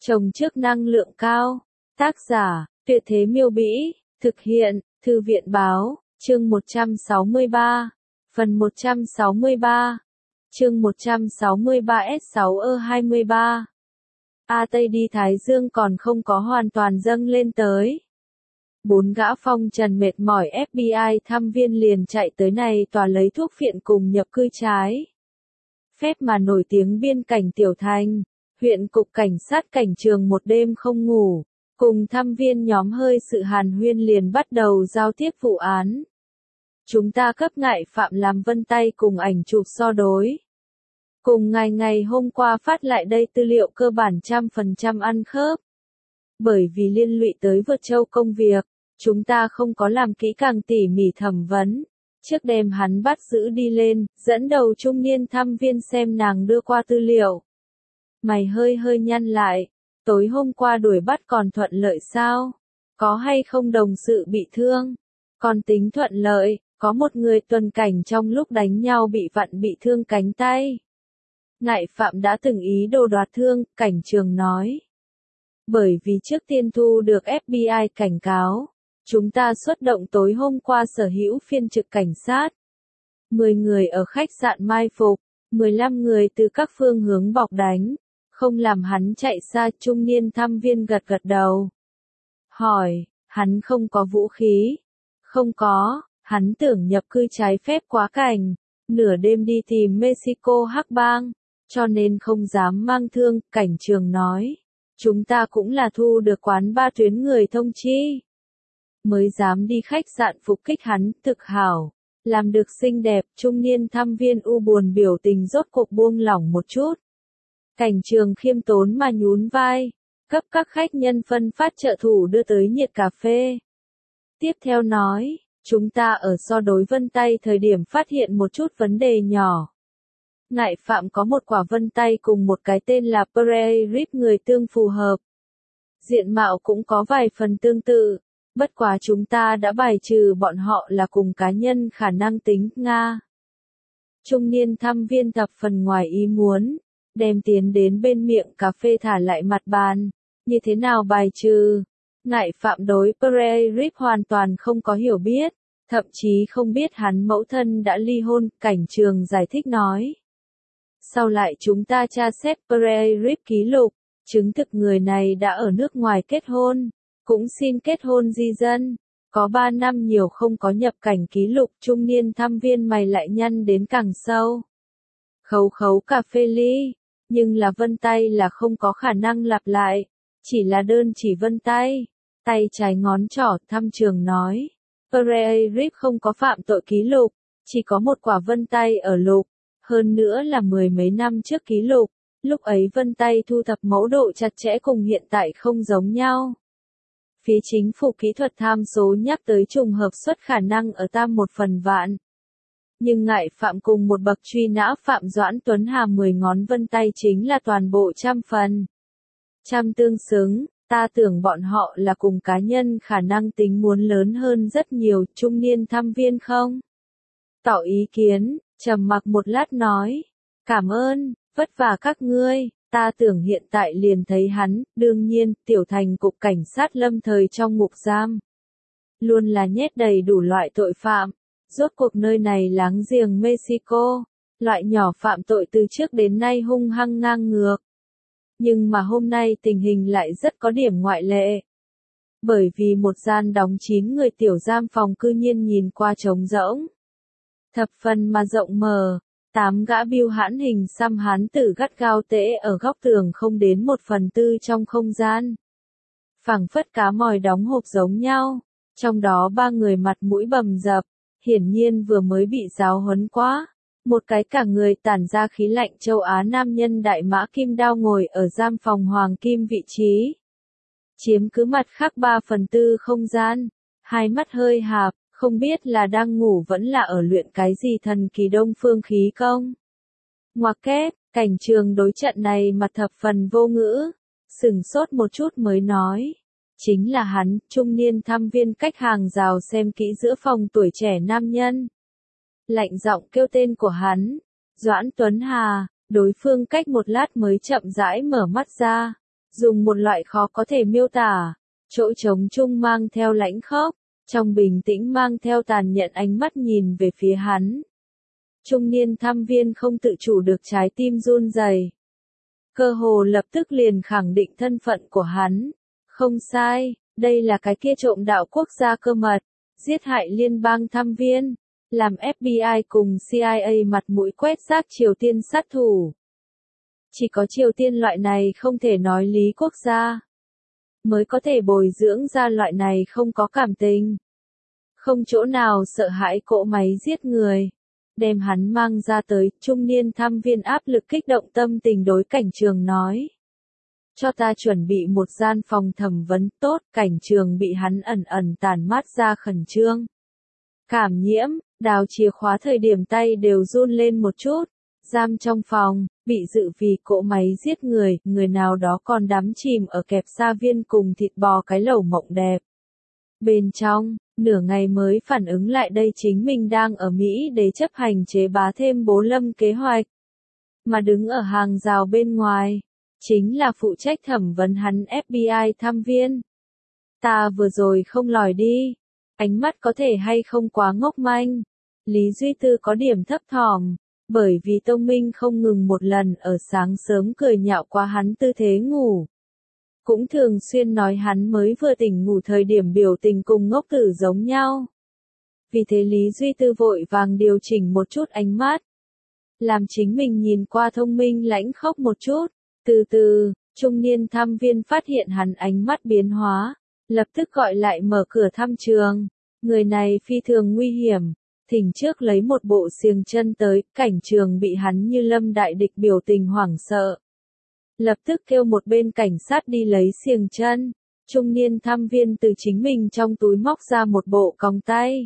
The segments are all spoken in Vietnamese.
Trồng trước năng lượng cao. Tác giả, Tuyệt Thế Miêu Bĩ. Thực hiện, Thư viện Báo. Chương 163. Phần 163. Chương 163S6E23. Tây đi Thái Dương còn không có hoàn toàn dâng lên tới. 4 gã phong trần mệt mỏi FBI thăm viên liền chạy tới này tòa lấy thuốc phiện cùng nhập cư trái phép mà nổi tiếng biên cảnh Tiểu Thành, huyện cục cảnh sát cảnh trường một đêm không ngủ, cùng thăm viên nhóm hơi sự hàn huyên liền bắt đầu giao tiếp vụ án. Chúng ta cấp ngại phạm làm vân tay cùng ảnh chụp so đối. Cùng ngày hôm qua phát lại đây tư liệu cơ bản 100% ăn khớp. Bởi vì liên lụy tới vượt châu công việc, chúng ta không có làm kỹ càng tỉ mỉ thẩm vấn. Trước đêm hắn bắt giữ đi lên, dẫn đầu trung niên thăm viên xem nàng đưa qua tư liệu. Mày hơi nhăn lại, tối hôm qua đuổi bắt còn thuận lợi sao? Có hay không đồng sự bị thương? Còn tính thuận lợi, có một người tuần cảnh trong lúc đánh nhau bị vặn bị thương cánh tay. Ngại phạm đã từng ý đồ đoạt thương, cảnh trường nói. Bởi vì trước tiên thu được FBI cảnh cáo, chúng ta xuất động tối hôm qua sở hữu phiên trực cảnh sát. 10 người ở khách sạn mai phục, 15 người từ các phương hướng bọc đánh, không làm hắn chạy xa. Trung niên thăm viên gật đầu. Hỏi, hắn không có vũ khí? Không có, hắn tưởng nhập cư trái phép quá cảnh, nửa đêm đi tìm Mexico hắc bang, cho nên không dám mang thương, cảnh trường nói. Chúng ta cũng là thu được quán ba tuyến người thông chi. Mới dám đi khách sạn phục kích hắn, thực hảo. Làm được xinh đẹp, trung niên thăm viên u buồn biểu tình rốt cuộc buông lỏng một chút. Cảnh trường khiêm tốn mà nhún vai, cấp các khách nhân phân phát trợ thủ đưa tới nhiệt cà phê. Tiếp theo nói, chúng ta ở so đối vân tay thời điểm phát hiện một chút vấn đề nhỏ. Ngại phạm có một quả vân tay cùng một cái tên là Prairie Rip người tương phù hợp. Diện mạo cũng có vài phần tương tự, bất quá chúng ta đã bài trừ bọn họ là cùng cá nhân khả năng tính, Nga. Trung niên thăm viên thập phần ngoài ý muốn, đem tiến đến bên miệng cà phê thả lại mặt bàn, như thế nào bài trừ? Ngại phạm đối Prairie Rip hoàn toàn không có hiểu biết, thậm chí không biết hắn mẫu thân đã ly hôn, cảnh trường giải thích nói. Sau lại chúng ta tra xét Prairie Rip ký lục, chứng thực người này đã ở nước ngoài kết hôn, cũng xin kết hôn di dân, có 3 năm nhiều không có nhập cảnh ký lục. Trung niên thăm viên mày lại nhăn đến càng sâu. Khấu cà phê ly, nhưng là vân tay là không có khả năng lặp lại, chỉ là đơn chỉ vân tay. Tay trái ngón trỏ, thăm trường nói. Prairie Rip không có phạm tội ký lục, chỉ có một quả vân tay ở lục, hơn nữa là 10 mấy năm trước ký lục. Lúc ấy vân tay thu thập mẫu độ chặt chẽ cùng hiện tại không giống nhau. Phía chính phủ kỹ thuật tham số nhắc tới trùng hợp suất khả năng ở tam 1/100000. Nhưng ngại phạm cùng một bậc truy nã Phạm Doãn Tuấn Hà 10 ngón vân tay chính là toàn bộ 100% tương xứng. Ta tưởng bọn họ là cùng cá nhân khả năng tính muốn lớn hơn rất nhiều. Trung niên thăm viên không tỏ ý kiến, trầm mặc một lát nói. Cảm ơn, vất vả các ngươi, ta tưởng hiện tại liền thấy hắn. Đương nhiên, Tiểu Thành cục cảnh sát lâm thời trong ngục giam luôn là nhét đầy đủ loại tội phạm. Rốt cuộc nơi này láng giềng Mexico, loại nhỏ phạm tội từ trước đến nay hung hăng ngang ngược. Nhưng mà hôm nay tình hình lại rất có điểm ngoại lệ. Bởi vì một gian đóng 9 người tiểu giam phòng cư nhiên nhìn qua trống rỗng. Thập phần mà rộng mở, 8 gã biêu hãn hình xăm hán tử gắt gao tễ ở góc tường không đến 1/4 trong không gian. Phảng phất cá mòi đóng hộp giống nhau, trong đó 3 người mặt mũi bầm dập, hiển nhiên vừa mới bị giáo huấn quá. Một cái cả người tản ra khí lạnh châu Á nam nhân đại mã kim đao ngồi ở giam phòng hoàng kim vị trí. Chiếm cứ mặt khác 3/4 không gian, hai mắt hơi hạp, không biết là đang ngủ vẫn là ở luyện cái gì thần kỳ đông phương khí công. Ngoặc kép, cảnh trường đối trận này mặt thập phần vô ngữ, sửng sốt một chút mới nói. Chính là hắn, trung niên thăm viên cách hàng rào xem kỹ giữa phòng tuổi trẻ nam nhân. Lạnh giọng kêu tên của hắn, Doãn Tuấn Hà. Đối phương cách một lát mới chậm rãi mở mắt ra, dùng một loại khó có thể miêu tả, chỗ trống trung mang theo lãnh khốc, trong bình tĩnh mang theo tàn nhẫn ánh mắt nhìn về phía hắn. Trung niên thăm viên không tự chủ được trái tim run rẩy. Cơ hồ lập tức liền khẳng định thân phận của hắn. Không sai, đây là cái kia trộm đạo quốc gia cơ mật, giết hại liên bang thăm viên, làm FBI cùng CIA mặt mũi quét rác Triều Tiên sát thủ. Chỉ có Triều Tiên loại này không thể nói lý quốc gia, mới có thể bồi dưỡng ra loại này không có cảm tình, không chỗ nào sợ hãi cỗ máy giết người. Đem hắn mang ra tới, trung niên thăm viên áp lực kích động tâm tình đối cảnh trường nói. Cho ta chuẩn bị một gian phòng thẩm vấn tốt, cảnh trường bị hắn ẩn ẩn tản mát ra khẩn trương. Cảm nhiễm, đào chìa khóa thời điểm tay đều run lên một chút, giam trong phòng, bị dự vì cỗ máy giết người, người nào đó còn đắm chìm ở kẹp sa viên cùng thịt bò cái lẩu mộng đẹp. Bên trong, nửa ngày mới phản ứng lại đây chính mình đang ở Mỹ để chấp hành chế bá thêm bố lâm kế hoạch. Mà đứng ở hàng rào bên ngoài, chính là phụ trách thẩm vấn hắn FBI thăm viên. Ta vừa rồi không lòi đi, ánh mắt có thể hay không quá ngốc manh. Lý Duy Tư có điểm thấp thỏm, bởi vì Tông Minh không ngừng một lần ở sáng sớm cười nhạo qua hắn tư thế ngủ. Cũng thường xuyên nói hắn mới vừa tỉnh ngủ thời điểm biểu tình cùng ngốc tử giống nhau. Vì thế Lý Duy Tư vội vàng điều chỉnh một chút ánh mắt, làm chính mình nhìn qua thông minh lãnh khốc một chút. Từ từ, trung niên thăm viên phát hiện hắn ánh mắt biến hóa, lập tức gọi lại mở cửa thăm trường. Người này phi thường nguy hiểm, thỉnh trước lấy một bộ xiềng chân tới, cảnh trường bị hắn như lâm đại địch biểu tình hoảng sợ. Lập tức kêu một bên cảnh sát đi lấy xiềng chân. Trung niên thăm viên từ chính mình trong túi móc ra một bộ còng tay.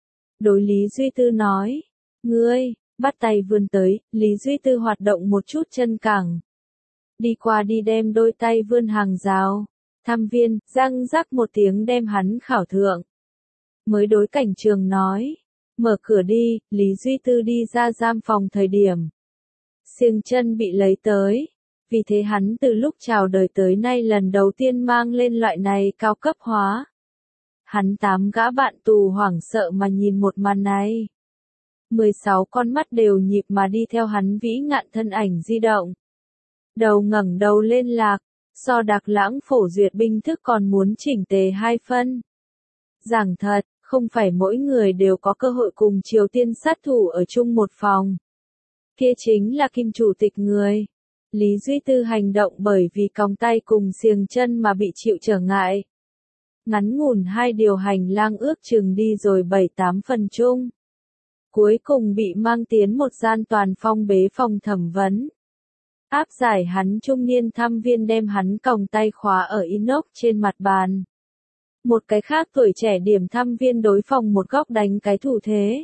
Đối Lý Duy Tư nói, ngươi, bắt tay vươn tới, Lý Duy Tư hoạt động một chút chân cẳng. Đi qua đi đem đôi tay vươn hàng rào. Thăm viên, răng rắc một tiếng đem hắn khảo thượng. Mới đối cảnh trường nói, mở cửa đi, Lý Duy Tư đi ra giam phòng thời điểm. Xiềng chân bị lấy tới. Vì thế hắn từ lúc chào đời tới nay lần đầu tiên mang lên loại này cao cấp hóa. Hắn 8 gã bạn tù hoảng sợ mà nhìn một màn này. 16 con mắt đều nhịp mà đi theo hắn vĩ ngạn thân ảnh di động. Đầu ngẩng đầu lên lạc, so Đạc Lãng phổ duyệt binh thức còn muốn chỉnh tề 2 phân. Giảng thật, không phải mỗi người đều có cơ hội cùng Triều Tiên sát thủ ở chung một phòng. Kia chính là Kim chủ tịch người. Lý Duy Tư hành động bởi vì còng tay cùng xiềng chân mà bị chịu trở ngại. Ngắn ngủn 2 điều hành lang ước chừng đi rồi 7-8 phần chung. Cuối cùng bị mang tiến một gian toàn phong bế phòng thẩm vấn. Áp giải hắn trung niên thăm viên đem hắn còng tay khóa ở inox trên mặt bàn. Một cái khác tuổi trẻ điểm thăm viên đối phòng một góc đánh cái thủ thế.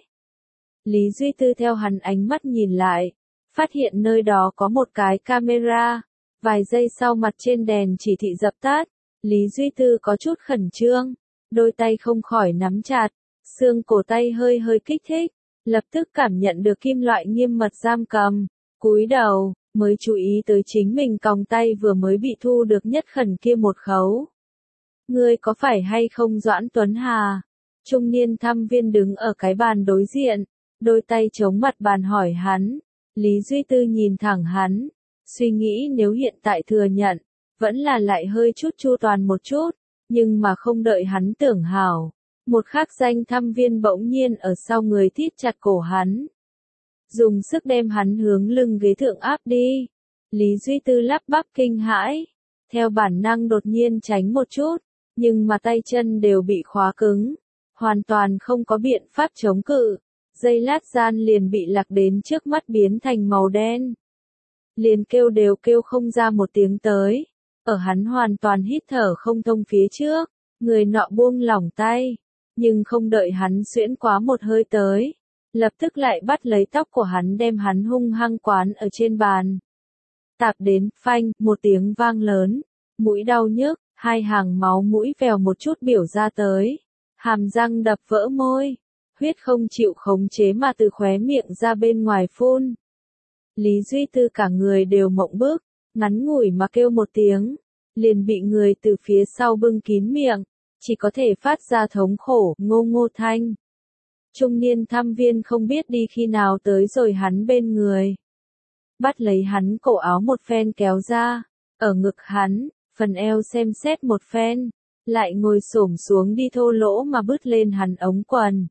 Lý Duy Tư theo hắn ánh mắt nhìn lại. Phát hiện nơi đó có một cái camera, vài giây sau mặt trên đèn chỉ thị dập tắt, Lý Duy Tư có chút khẩn trương, đôi tay không khỏi nắm chặt, xương cổ tay hơi hơi kích thích, lập tức cảm nhận được kim loại nghiêm mật giam cầm, cúi đầu, mới chú ý tới chính mình còng tay vừa mới bị thu được nhất khẩn kia một khấu. Ngươi có phải hay không Doãn Tuấn Hà? Trung niên thăm viên đứng ở cái bàn đối diện, đôi tay chống mặt bàn hỏi hắn. Lý Duy Tư nhìn thẳng hắn, suy nghĩ nếu hiện tại thừa nhận, vẫn là lại hơi chút chu toàn một chút, nhưng mà không đợi hắn tưởng hảo. Một khắc danh thăm viên bỗng nhiên ở sau người thít chặt cổ hắn. Dùng sức đem hắn hướng lưng ghế thượng áp đi. Lý Duy Tư lắp bắp kinh hãi, theo bản năng đột nhiên tránh một chút, nhưng mà tay chân đều bị khóa cứng, hoàn toàn không có biện pháp chống cự. Giây lát gian liền bị lạc đến trước mắt biến thành màu đen. Liền kêu đều kêu không ra một tiếng tới. Ở hắn hoàn toàn hít thở không thông phía trước, người nọ buông lỏng tay, nhưng không đợi hắn xuyễn quá một hơi tới, lập tức lại bắt lấy tóc của hắn đem hắn hung hăng quán ở trên bàn. Tạp đến, phanh, một tiếng vang lớn, mũi đau nhức, 2 hàng máu mũi vèo một chút biểu ra tới, hàm răng đập vỡ môi. Huyết không chịu khống chế mà từ khóe miệng ra bên ngoài phun. Lý Duy Tư cả người đều mộng bức, ngắn ngủi mà kêu một tiếng, liền bị người từ phía sau bưng kín miệng, chỉ có thể phát ra thống khổ, ngô ngô thanh. Trung niên thăm viên không biết đi khi nào tới rồi hắn bên người. Bắt lấy hắn cổ áo một phen kéo ra, ở ngực hắn, phần eo xem xét một phen, lại ngồi xổm xuống đi thô lỗ mà bứt lên hắn ống quần.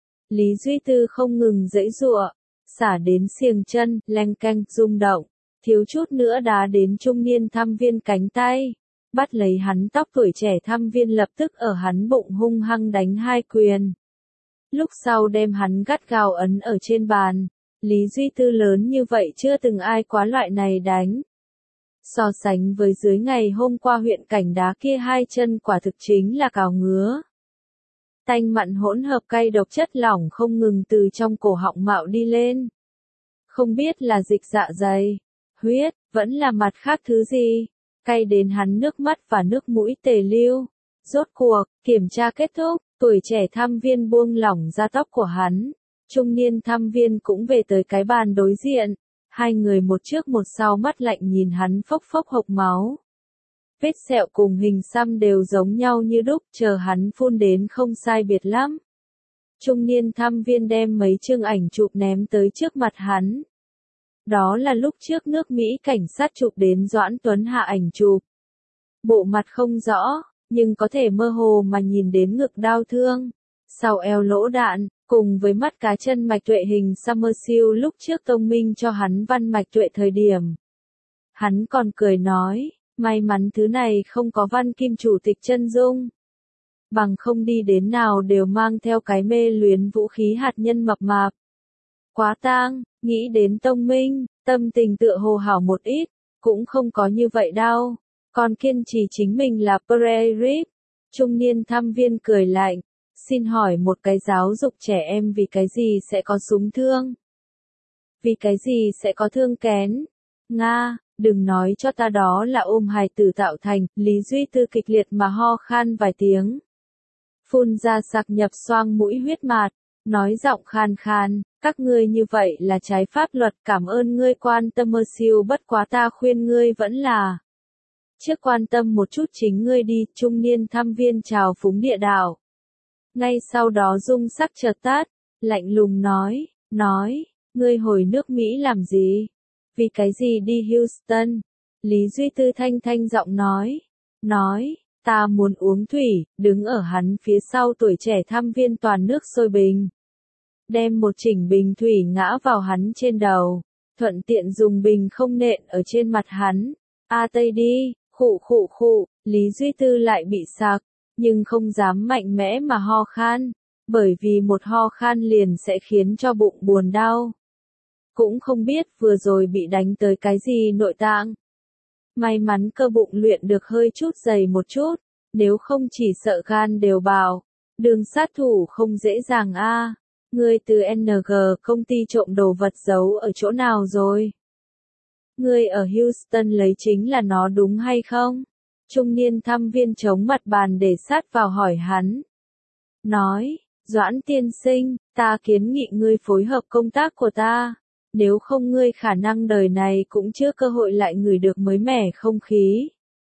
Lý Duy Tư không ngừng giãy giụa, xả đến xiềng chân, leng keng, rung động, thiếu chút nữa đá đến trung niên thăm viên cánh tay, bắt lấy hắn tóc tuổi trẻ thăm viên lập tức ở hắn bụng hung hăng đánh 2 quyền. Lúc sau đem hắn gắt gao ấn ở trên bàn, Lý Duy Tư lớn như vậy chưa từng ai quá loại này đánh. So sánh với dưới ngày hôm qua huyện cảnh đá kia 2 chân quả thực chính là cào ngứa. Tanh mặn hỗn hợp cay độc chất lỏng không ngừng từ trong cổ họng mạo đi lên. Không biết là dịch dạ dày, huyết, vẫn là mặt khác thứ gì, cay đến hắn nước mắt và nước mũi tề lưu. Rốt cuộc, kiểm tra kết thúc, tuổi trẻ thăm viên buông lỏng ra tóc của hắn. Trung niên thăm viên cũng về tới cái bàn đối diện. Hai người một trước một sau mắt lạnh nhìn hắn phốc phốc hộc máu. Vết sẹo cùng hình xăm đều giống nhau như đúc, chờ hắn phun đến không sai biệt lắm. Trung niên thăm viên đem mấy chương ảnh chụp ném tới trước mặt hắn. Đó là lúc trước nước Mỹ cảnh sát chụp đến Doãn Tuấn Hạ ảnh chụp. Bộ mặt không rõ, nhưng có thể mơ hồ mà nhìn đến ngực đau thương, sau eo lỗ đạn, cùng với mắt cá chân mạch tuệ hình Summerseal lúc trước Tông Minh cho hắn văn mạch tuệ thời điểm. Hắn còn cười nói, may mắn thứ này không có văn kim chủ tịch chân dung. Bằng không đi đến nào đều mang theo cái mê luyến vũ khí hạt nhân mập mạp. Quá tang, nghĩ đến Tông Minh, tâm tình tựa hồ hảo một ít, cũng không có như vậy đâu. Còn kiên trì chính mình là Prairie. Trung niên thăm viên cười lạnh, xin hỏi một cái giáo dục trẻ em vì cái gì sẽ có súng thương? Vì cái gì sẽ có thương kén? Nga, đừng nói cho ta đó là ôm hài tử tạo thành, Lý Duy Tư kịch liệt mà ho khan vài tiếng. Phun ra sặc nhập xoang mũi huyết mạt, nói giọng khan khan, các ngươi như vậy là trái pháp luật, cảm ơn ngươi quan tâm mơ siêu, bất quá ta khuyên ngươi vẫn là trước quan tâm một chút chính ngươi đi. Trung niên thăm viên chào phúng địa đạo. Ngay sau đó dung sắc chợt tắt, lạnh lùng nói, ngươi hồi nước Mỹ làm gì? Vì cái gì đi Houston? Lý Duy Tư thanh thanh giọng nói, ta muốn uống thủy, đứng ở hắn phía sau tuổi trẻ thăm viên toàn nước sôi bình. Đem một chỉnh bình thủy ngã vào hắn trên đầu, thuận tiện dùng bình không nện ở trên mặt hắn. Tây đi, khụ, Lý Duy Tư lại bị sặc, nhưng không dám mạnh mẽ mà ho khan, bởi vì một ho khan liền sẽ khiến cho bụng buồn đau. Cũng không biết vừa rồi bị đánh tới cái gì nội tạng. May mắn cơ bụng luyện được hơi chút dày một chút, nếu không chỉ sợ gan đều bào. Đường sát thủ không dễ dàng a. Ngươi từ NG công ty trộm đồ vật giấu ở chỗ nào rồi? Ngươi ở Houston lấy chính là nó đúng hay không? Trung niên thăm viên chống mặt bàn để sát vào hỏi hắn. Nói, Doãn tiên sinh, ta kiến nghị ngươi phối hợp công tác của ta. Nếu không ngươi khả năng đời này cũng chưa cơ hội lại ngửi được mới mẻ không khí.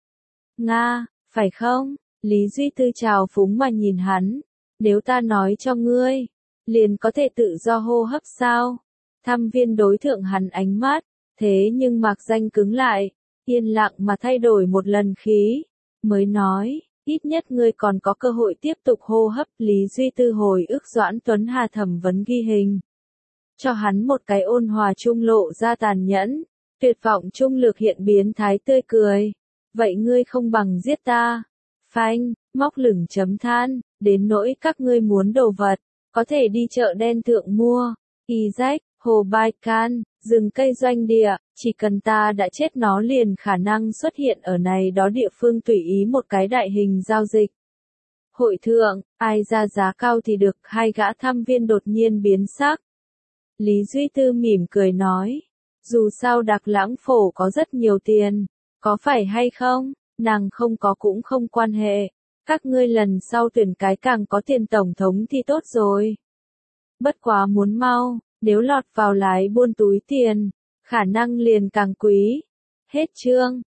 Nga, phải không? Lý Duy Tư trào phúng mà nhìn hắn. Nếu ta nói cho ngươi, liền có thể tự do hô hấp sao? Thăm viên đối thượng hắn ánh mắt, thế nhưng mạc danh cứng lại, yên lặng mà thay đổi một lần khí, mới nói, ít nhất ngươi còn có cơ hội tiếp tục hô hấp. Lý Duy Tư hồi ức Doãn Tuấn Hà thẩm vấn ghi hình. Cho hắn một cái ôn hòa trung lộ ra tàn nhẫn, tuyệt vọng trung lược hiện biến thái tươi cười. Vậy ngươi không bằng giết ta. Phanh, móc lửng chấm than, đến nỗi các ngươi muốn đồ vật, có thể đi chợ đen thượng mua. Isaac, Hồ Bai Can, rừng cây doanh địa, chỉ cần ta đã chết nó liền khả năng xuất hiện ở này đó địa phương tùy ý một cái đại hình giao dịch. Hội thượng, ai ra giá cao thì được. Hai gã thăm viên đột nhiên biến sắc. Lý Duy Tư mỉm cười nói, dù sao Đặc Lãng Phổ có rất nhiều tiền, có phải hay không, nàng không có cũng không quan hệ, các ngươi lần sau tuyển cái càng có tiền tổng thống thì tốt rồi. Bất quá muốn mau, nếu lọt vào lái buôn túi tiền, khả năng liền càng quý. Hết chương.